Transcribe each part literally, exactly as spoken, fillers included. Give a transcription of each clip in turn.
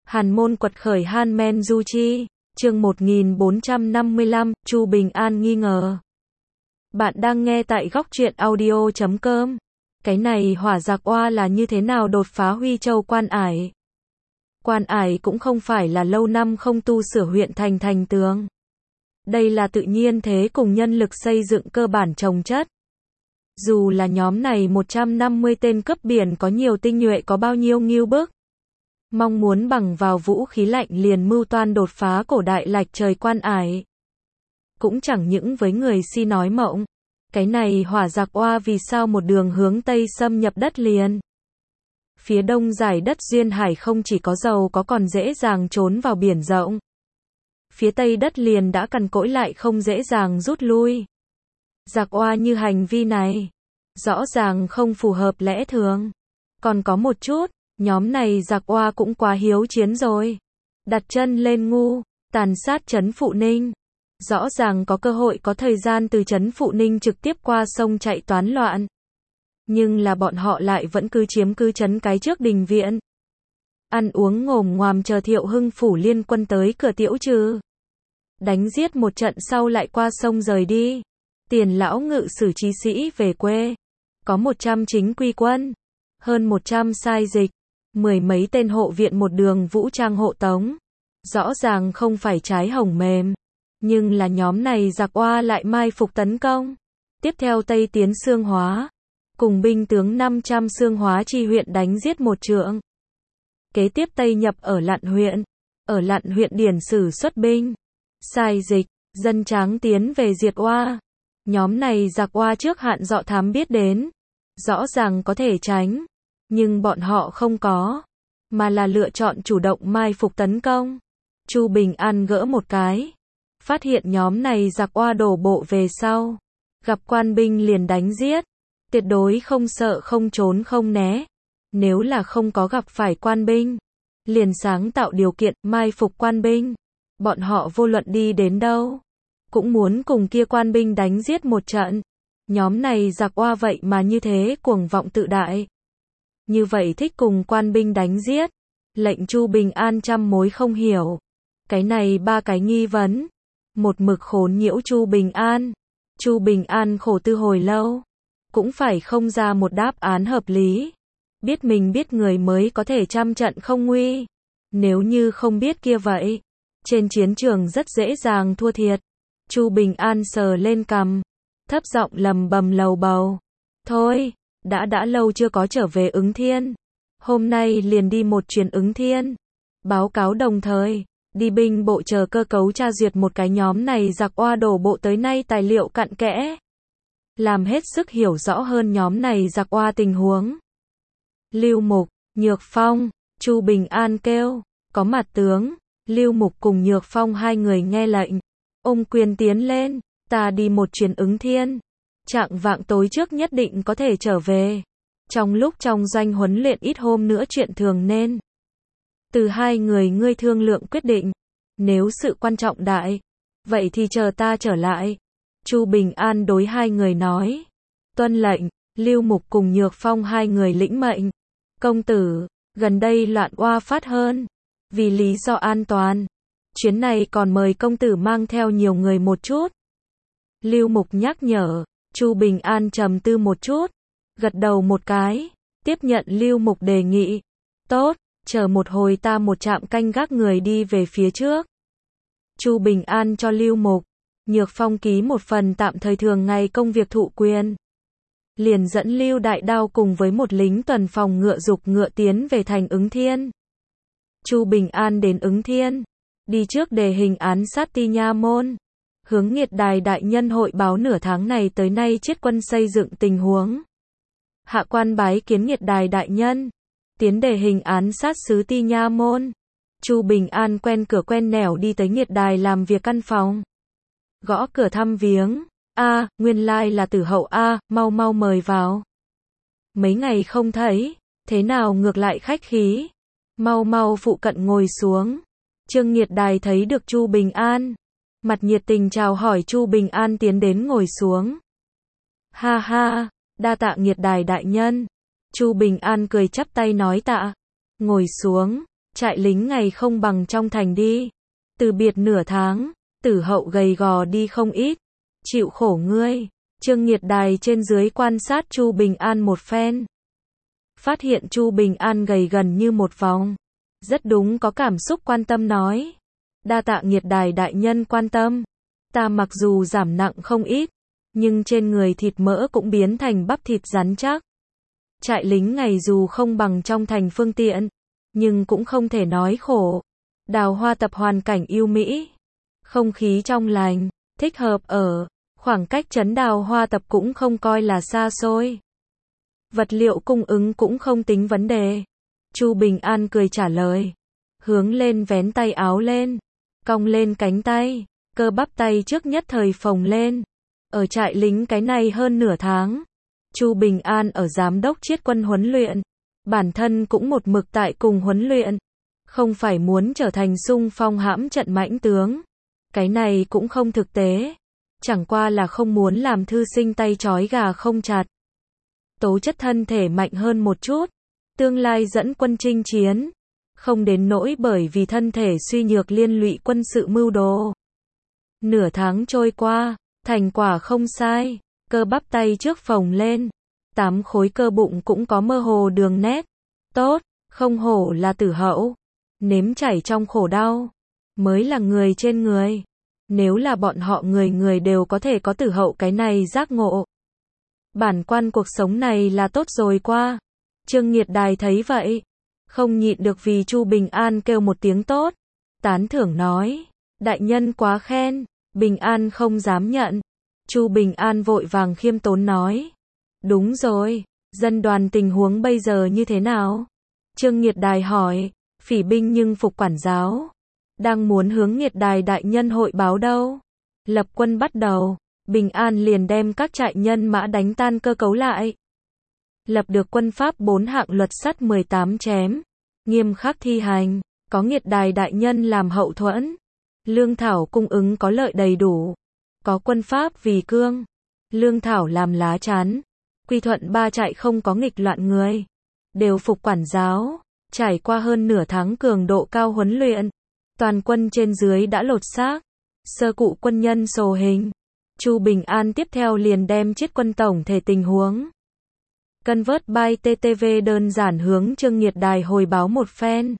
Hàn Môn quật khởi Han Men Du Chi, chương một nghìn bốn trăm năm mươi lăm, Chu Bình An nghi ngờ. Bạn đang nghe tại góc truyện audio chấm com. Cái này hỏa giặc oa là như thế nào đột phá Huy Châu Quan Ải? Quan Ải cũng không phải là lâu năm không tu sửa huyện thành thành tường. Đây là tự nhiên thế cùng nhân lực xây dựng cơ bản trồng chất. Dù là nhóm này một trăm năm mươi tên cướp biển có nhiều tinh nhuệ có bao nhiêu nghiêu bức. Mong muốn bằng vào vũ khí lạnh liền mưu toan đột phá cổ đại lạch trời Quan Ải. Cũng chẳng những với người si nói mộng. Cái này hỏa giặc oa vì sao một đường hướng Tây xâm nhập đất liền. Phía đông giải đất duyên hải không chỉ có giàu có còn dễ dàng trốn vào biển rộng. Phía Tây đất liền đã cằn cỗi lại không dễ dàng rút lui. Giặc oa như hành vi này, rõ ràng không phù hợp lẽ thường. Còn có một chút, nhóm này giặc oa cũng quá hiếu chiến rồi. Đặt chân lên ngu, tàn sát trấn Phụ Ninh. Rõ ràng có cơ hội có thời gian từ trấn Phụ Ninh trực tiếp qua sông chạy toán loạn. Nhưng là bọn họ lại vẫn cứ chiếm cứ trấn cái trước đình viện. Ăn uống ngồm ngoàm chờ Thiệu Hưng phủ liên quân tới cửa Tiễu Trừ. Đánh giết một trận sau lại qua sông rời đi. Tiền lão ngự sử trí sĩ về quê. Có một trăm chính quy quân. Hơn một trăm sai dịch. Mười mấy tên hộ viện một đường vũ trang hộ tống. Rõ ràng không phải trái hồng mềm. Nhưng là nhóm này giặc oa lại mai phục tấn công. Tiếp theo Tây tiến Xương Hóa. Cùng binh tướng năm trăm Xương Hóa chi huyện đánh giết một trượng. Kế tiếp Tây nhập ở Lạn huyện. Ở Lạn huyện điển sử xuất binh. Sai dịch, dân tráng tiến về diệt oa. Nhóm này giặc oa trước hạn dọ thám biết đến. Rõ ràng có thể tránh. Nhưng bọn họ không có. Mà là lựa chọn chủ động mai phục tấn công. Chu Bình An gỡ một cái. Phát hiện nhóm này giặc oa đổ bộ về sau. Gặp quan binh liền đánh giết. Tuyệt đối không sợ không trốn không né. Nếu là không có gặp phải quan binh. Liền sáng tạo điều kiện mai phục quan binh. Bọn họ vô luận đi đến đâu. Cũng muốn cùng kia quan binh đánh giết một trận. Nhóm này giặc oa vậy mà như thế cuồng vọng tự đại. Như vậy thích cùng quan binh đánh giết. Lệnh Chu Bình An trăm mối không hiểu. Cái này ba cái nghi vấn. Một mực khốn nhiễu Chu Bình An. Chu Bình An khổ tư hồi lâu. Cũng phải không ra một đáp án hợp lý. Biết mình biết người mới có thể trăm trận không nguy. Nếu như không biết kia vậy. Trên chiến trường rất dễ dàng thua thiệt. Chu Bình An sờ lên cằm. Thấp giọng lầm bầm lầu bầu. Thôi, đã đã lâu chưa có trở về Ứng Thiên. Hôm nay liền đi một chuyến Ứng Thiên. Báo cáo đồng thời. Đi binh bộ chờ cơ cấu tra duyệt một cái nhóm này giặc oa đổ bộ tới nay tài liệu cặn kẽ. Làm hết sức hiểu rõ hơn nhóm này giặc oa tình huống. Lưu Mục, Nhược Phong, Chu Bình An kêu. Có mặt tướng. Lưu Mục cùng Nhược Phong hai người nghe lệnh. Ôm quyền tiến lên. Ta đi một chuyến Ứng Thiên. Chạng vạng tối trước nhất định có thể trở về. Trong lúc trong doanh huấn luyện ít hôm nữa chuyện thường nên. Từ hai người ngươi thương lượng quyết định. Nếu sự quan trọng đại. Vậy thì chờ ta trở lại. Chu Bình An đối hai người nói. Tuân lệnh. Lưu Mục cùng Nhược Phong hai người lĩnh mệnh. Công tử. Gần đây loạn oa phát hơn. Vì lý do an toàn. Chuyến này còn mời công tử mang theo nhiều người một chút. Lưu Mục nhắc nhở. Chu Bình An trầm tư một chút. Gật đầu một cái. Tiếp nhận Lưu Mục đề nghị. Tốt. Chờ một hồi ta một trạm canh gác người đi về phía trước. Chu Bình An cho Lưu Mục, Nhược Phong ký một phần tạm thời thường ngày công việc thụ quyền. Liền dẫn Lưu Đại Đao cùng với một lính tuần phòng ngựa dục ngựa tiến về thành Ứng Thiên. Chu Bình An đến Ứng Thiên, đi trước đề hình án sát ti nha môn. Hướng Nghiệt Đài đại nhân hội báo nửa tháng này tới nay chiết quân xây dựng tình huống. Hạ quan bái kiến Nghiệt Đài đại nhân. Tiến đề hình án sát sứ ti nha môn. Chu Bình An quen cửa quen nẻo đi tới Nghiệt Đài làm việc căn phòng. Gõ cửa thăm viếng. A, nguyên lai là Tử Hậu A, mau mau mời vào. Mấy ngày không thấy, thế nào ngược lại khách khí. Mau mau phụ cận ngồi xuống. Trương Nghiệt Đài thấy được Chu Bình An. Mặt nhiệt tình chào hỏi Chu Bình An tiến đến ngồi xuống. Ha ha, đa tạ Nghiệt Đài đại nhân. Chu Bình An cười chắp tay nói tạ. Ngồi xuống. trại lính ngày không bằng trong thành đi. Từ biệt nửa tháng, Tử Hậu gầy gò đi không ít. Chịu khổ ngươi. Trương Nghiệt Đài trên dưới quan sát Chu Bình An một phen. Phát hiện Chu Bình An gầy gần như một vòng. Rất đúng có cảm xúc quan tâm nói. Đa tạ Nghiệt Đài đại nhân quan tâm. Ta mặc dù giảm nặng không ít, nhưng trên người thịt mỡ cũng biến thành bắp thịt rắn chắc. Trại lính ngày dù không bằng trong thành phương tiện, nhưng cũng không thể nói khổ. Đào Hoa Tập hoàn cảnh yêu mỹ, không khí trong lành, thích hợp ở, khoảng cách trấn Đào Hoa Tập cũng không coi là xa xôi. Vật liệu cung ứng cũng không tính vấn đề. Chu Bình An cười trả lời, hướng lên vén tay áo lên, cong lên cánh tay, cơ bắp tay trước nhất thời phồng lên. Ở trại lính cái này hơn nửa tháng, Chu Bình An ở giám đốc chiết quân huấn luyện, bản thân cũng một mực tại cùng huấn luyện, không phải muốn trở thành xung phong hãm trận mãnh tướng. Cái này cũng không thực tế, chẳng qua là không muốn làm thư sinh tay trói gà không chặt. Tố chất thân thể mạnh hơn một chút, tương lai dẫn quân chinh chiến, không đến nỗi bởi vì thân thể suy nhược liên lụy quân sự mưu đồ. Nửa tháng trôi qua, thành quả không sai, cơ bắp tay trước phồng lên, tám khối cơ bụng cũng có mơ hồ đường nét. Tốt, không hổ là Tử Hậu, nếm chảy trong khổ đau, mới là người trên người. Nếu là bọn họ người người đều có thể có Tử Hậu cái này giác ngộ, bản quan cuộc sống này là tốt rồi qua. Trương Nghiệt Đài thấy vậy, không nhịn được vì Chu Bình An kêu một tiếng tốt, tán thưởng nói, đại nhân quá khen. Bình An không dám nhận. Chu Bình An vội vàng khiêm tốn nói, đúng rồi, dân đoàn tình huống bây giờ như thế nào? Trương Nghiệt Đài hỏi, phỉ binh nhưng phục quản giáo, đang muốn hướng Nghiệt Đài đại nhân hội báo đâu. Lập quân bắt đầu, Bình An liền đem các trại nhân mã đánh tan cơ cấu lại. Lập được quân pháp bốn hạng luật sắt mười tám chém, nghiêm khắc thi hành, có Nghiệt Đài đại nhân làm hậu thuẫn. Lương thảo cung ứng có lợi đầy đủ, có quân pháp vì cương, lương thảo làm lá chắn. Quy Thuận ba trại không có nghịch loạn người, đều phục quản giáo. Trải qua hơn nửa tháng cường độ cao huấn luyện, toàn quân trên dưới đã lột xác, sơ cụ quân nhân sổ hình. Chu Bình An tiếp theo liền đem chiết quân tổng thể tình huống Convert by tê tê vê đơn giản hướng Trương Nghiệt Đài hồi báo một phen.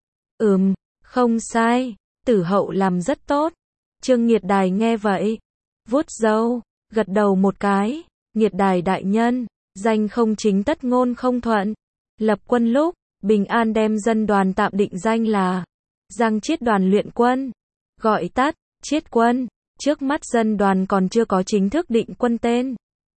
Ừm, không sai, Tử Hậu làm rất tốt. Trương Nghiệt Đài nghe vậy, vuốt râu, gật đầu một cái. Nghiệt Đài đại nhân, danh không chính tất ngôn không thuận. Lập quân lúc, Bình An đem dân đoàn tạm định danh là Giang Chiết đoàn luyện quân, gọi tắt Chiết quân. Trước mắt dân đoàn còn chưa có chính thức định quân tên,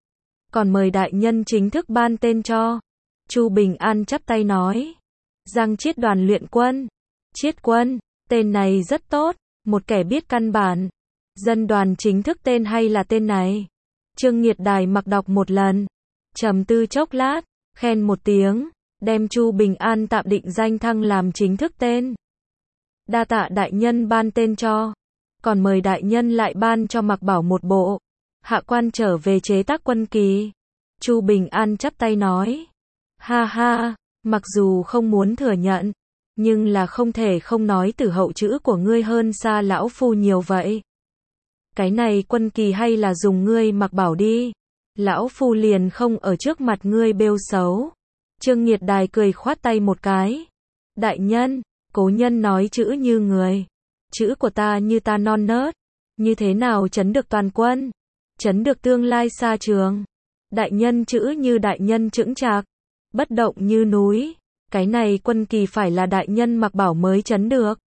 còn mời đại nhân chính thức ban tên cho. Chu Bình An chắp tay nói, Giang Chiết đoàn luyện quân, Chiết quân, tên này rất tốt, một kẻ biết căn bản. Dân đoàn chính thức tên hay là tên này? Trương Nghiệt Đài mặc đọc một lần, trầm tư chốc lát, khen một tiếng, đem Chu Bình An tạm định danh thăng làm chính thức tên. Đa tạ đại nhân ban tên cho, còn mời đại nhân lại ban cho Mạc Bảo một bộ. Hạ quan trở về chế tác quân kỳ. Chu Bình An chắp tay nói, ha ha, mặc dù không muốn thừa nhận, nhưng là không thể không nói Tử Hậu chữ của ngươi hơn xa lão phu nhiều vậy. Cái này quân kỳ hay là dùng ngươi Mạc Bảo đi, lão phu liền không ở trước mặt ngươi bêu xấu. Trương Nghiệt Đài cười khoát tay một cái, đại nhân, cố nhân nói chữ như người, chữ của ta như ta non nớt, như thế nào chấn được toàn quân, chấn được tương lai xa trường. Đại nhân chữ như đại nhân chững chạc, bất động như núi, cái này quân kỳ phải là đại nhân Mạc Bảo mới chấn được.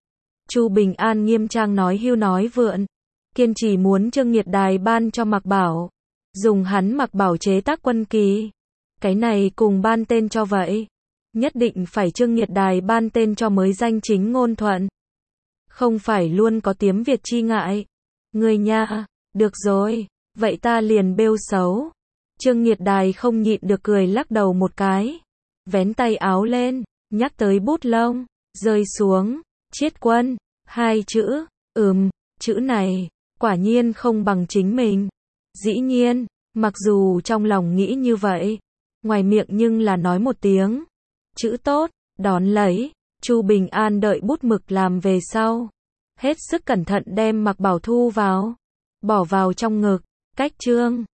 Chu Bình An nghiêm trang nói hưu nói vượn, kiên trì muốn Trương Nghiệt Đài ban cho Mạc Bảo, dùng hắn Mạc Bảo chế tác quân kỳ. Cái này cùng ban tên cho vậy, nhất định phải Trương Nghiệt Đài ban tên cho mới danh chính ngôn thuận, không phải luôn có tiếng Việt chi ngại. Người nha, được rồi, vậy ta liền bêu xấu. Trương Nghiệt Đài không nhịn được cười lắc đầu một cái, vén tay áo lên, nhắc tới bút lông, rơi xuống, Chiết quân, hai chữ, ừm, chữ này, quả nhiên không bằng chính mình. Dĩ nhiên, mặc dù trong lòng nghĩ như vậy, ngoài miệng nhưng là nói một tiếng, chữ tốt, đón lấy. Chu Bình An đợi bút mực làm về sau. Hết sức cẩn thận đem Mạc Bảo Thu vào. Bỏ vào trong ngực. Cách chương